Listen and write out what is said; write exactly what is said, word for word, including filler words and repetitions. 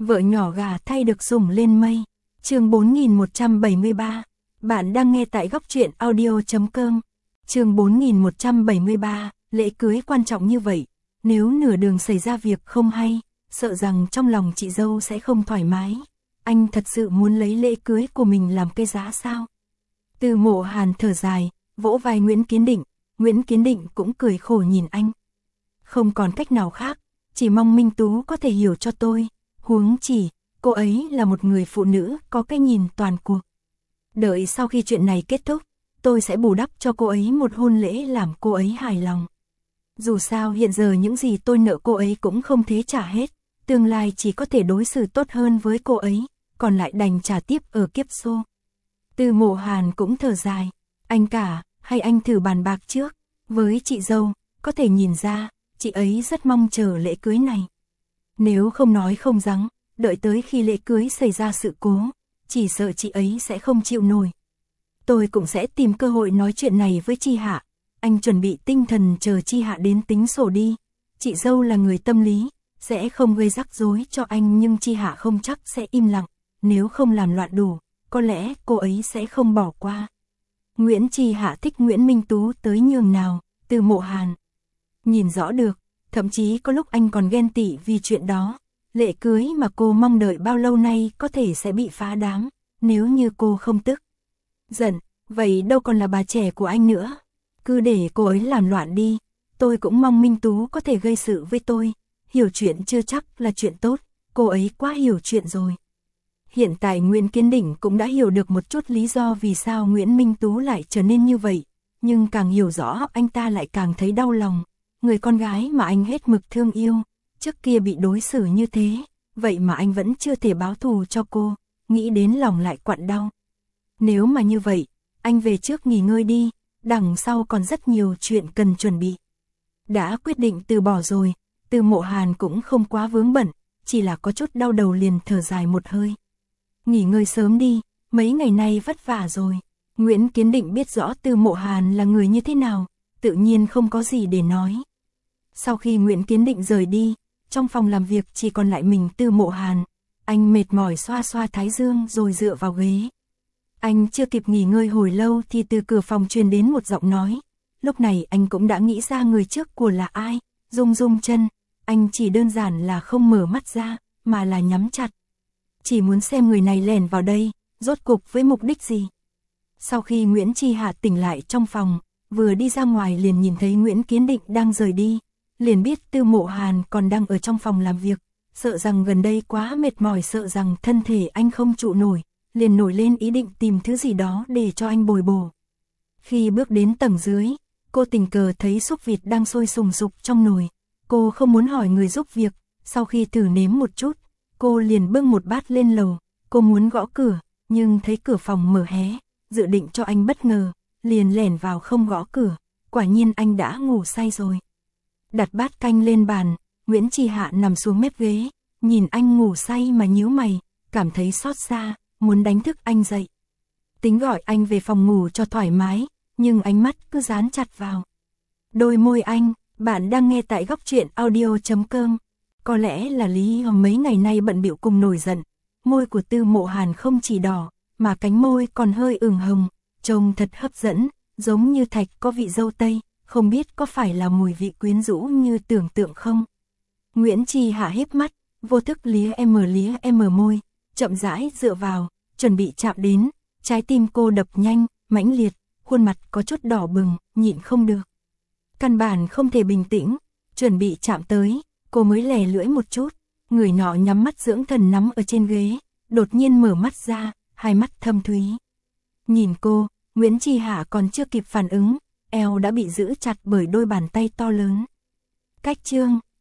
Vợ nhỏ gà thay được sủng lên mây. Chương bốn nghìn một trăm bảy mươi ba. Bạn đang nghe tại góc truyện audio chấm com. Chương bốn nghìn một trăm bảy mươi ba. Lễ cưới quan trọng như vậy, nếu nửa đường xảy ra việc không hay, sợ rằng trong lòng chị dâu sẽ không thoải mái. Anh thật sự muốn lấy lễ cưới của mình làm cái giá sao? Từ Mộ Hàn thở dài, vỗ vai Nguyễn Kiến Định. Nguyễn Kiến Định cũng cười khổ nhìn anh. Không còn cách nào khác, chỉ mong Minh Tú có thể hiểu cho tôi. Huống chỉ, cô ấy là một người phụ nữ có cái nhìn toàn cuộc. Đợi sau khi chuyện này kết thúc, tôi sẽ bù đắp cho cô ấy một hôn lễ làm cô ấy hài lòng. Dù sao hiện giờ những gì tôi nợ cô ấy cũng không thể trả hết, tương lai chỉ có thể đối xử tốt hơn với cô ấy, còn lại đành trả tiếp ở kiếp sau. Từ Mộ Hàn cũng thở dài, anh cả, hay anh thử bàn bạc trước, với chị dâu, có thể nhìn ra, chị ấy rất mong chờ lễ cưới này. Nếu không nói không rằng, đợi tới khi lễ cưới xảy ra sự cố, chỉ sợ chị ấy sẽ không chịu nổi. Tôi cũng sẽ tìm cơ hội nói chuyện này với Chi Hạ, anh chuẩn bị tinh thần chờ Chi Hạ đến tính sổ đi. Chị dâu là người tâm lý, sẽ không gây rắc rối cho anh nhưng Chi Hạ không chắc sẽ im lặng, nếu không làm loạn đủ, có lẽ cô ấy sẽ không bỏ qua. Nguyễn Chi Hạ thích Nguyễn Minh Tú tới nhường nào, Từ Mộ Hàn nhìn rõ được, thậm chí có lúc anh còn ghen tị vì chuyện đó. Lễ cưới mà cô mong đợi bao lâu nay có thể sẽ bị phá đám, nếu như cô không tức giận, vậy đâu còn là bà trẻ của anh nữa. Cứ để cô ấy làm loạn đi, tôi cũng mong Minh Tú có thể gây sự với tôi. Hiểu chuyện chưa chắc là chuyện tốt, cô ấy quá hiểu chuyện rồi. Hiện tại Nguyễn Kiến Định cũng đã hiểu được một chút lý do vì sao Nguyễn Minh Tú lại trở nên như vậy, nhưng càng hiểu rõ anh ta lại càng thấy đau lòng. Người con gái mà anh hết mực thương yêu, trước kia bị đối xử như thế, vậy mà anh vẫn chưa thể báo thù cho cô, nghĩ đến lòng lại quặn đau. Nếu mà như vậy, anh về trước nghỉ ngơi đi, đằng sau còn rất nhiều chuyện cần chuẩn bị. Đã quyết định từ bỏ rồi, Từ Mộ Hàn cũng không quá vướng bận, chỉ là có chút đau đầu liền thở dài một hơi. Nghỉ ngơi sớm đi, mấy ngày nay vất vả rồi. Nguyễn Kiến Định biết rõ Từ Mộ Hàn là người như thế nào, tự nhiên không có gì để nói. Sau khi Nguyễn Kiến Định rời đi, trong phòng làm việc chỉ còn lại mình Từ Mộ Hàn. Anh mệt mỏi xoa xoa thái dương rồi dựa vào ghế. Anh chưa kịp nghỉ ngơi hồi lâu thì từ cửa phòng truyền đến một giọng nói. Lúc này anh cũng đã nghĩ ra người trước của là ai, rung rung chân. Anh chỉ đơn giản là không mở mắt ra, mà là nhắm chặt. Chỉ muốn xem người này lẻn vào đây, rốt cục với mục đích gì. Sau khi Nguyễn Chi Hạ tỉnh lại trong phòng, vừa đi ra ngoài liền nhìn thấy Nguyễn Kiến Định đang rời đi. Liền biết Từ Mộ Hàn còn đang ở trong phòng làm việc, sợ rằng gần đây quá mệt mỏi, sợ rằng thân thể anh không trụ nổi, liền nổi lên ý định tìm thứ gì đó để cho anh bồi bổ. Khi bước đến tầng dưới, cô tình cờ thấy súp vịt đang sôi sùng sục trong nồi. Cô không muốn hỏi người giúp việc, sau khi thử nếm một chút, cô liền bưng một bát lên lầu. Cô muốn gõ cửa, nhưng thấy cửa phòng mở hé, dự định cho anh bất ngờ, liền lẻn vào không gõ cửa. Quả nhiên anh đã ngủ say rồi. Đặt bát canh lên bàn, Nguyễn Chi Hạ nằm xuống mép ghế, nhìn anh ngủ say mà nhíu mày, cảm thấy xót xa, muốn đánh thức anh dậy. Tính gọi anh về phòng ngủ cho thoải mái, nhưng ánh mắt cứ dán chặt vào đôi môi anh. Bạn đang nghe tại góc truyện audio chấm com. Có lẽ là lý do mấy ngày nay bận bịu cùng nổi giận, môi của Từ Mộ Hàn không chỉ đỏ, mà cánh môi còn hơi ửng hồng, trông thật hấp dẫn, giống như thạch có vị dâu tây. Không biết có phải là mùi vị quyến rũ như tưởng tượng không? Nguyễn Chi Hạ híp mắt, vô thức lía em lía em môi, chậm rãi dựa vào, chuẩn bị chạm đến. Trái tim cô đập nhanh, mãnh liệt, khuôn mặt có chút đỏ bừng, nhịn không được. Căn bản không thể bình tĩnh, chuẩn bị chạm tới, cô mới lè lưỡi một chút. Người nọ nhắm mắt dưỡng thần nắm ở trên ghế, đột nhiên mở mắt ra, hai mắt thâm thúy. Nhìn cô, Nguyễn Chi Hạ còn chưa kịp phản ứng, eo đã bị giữ chặt bởi đôi bàn tay to lớn. Cách chương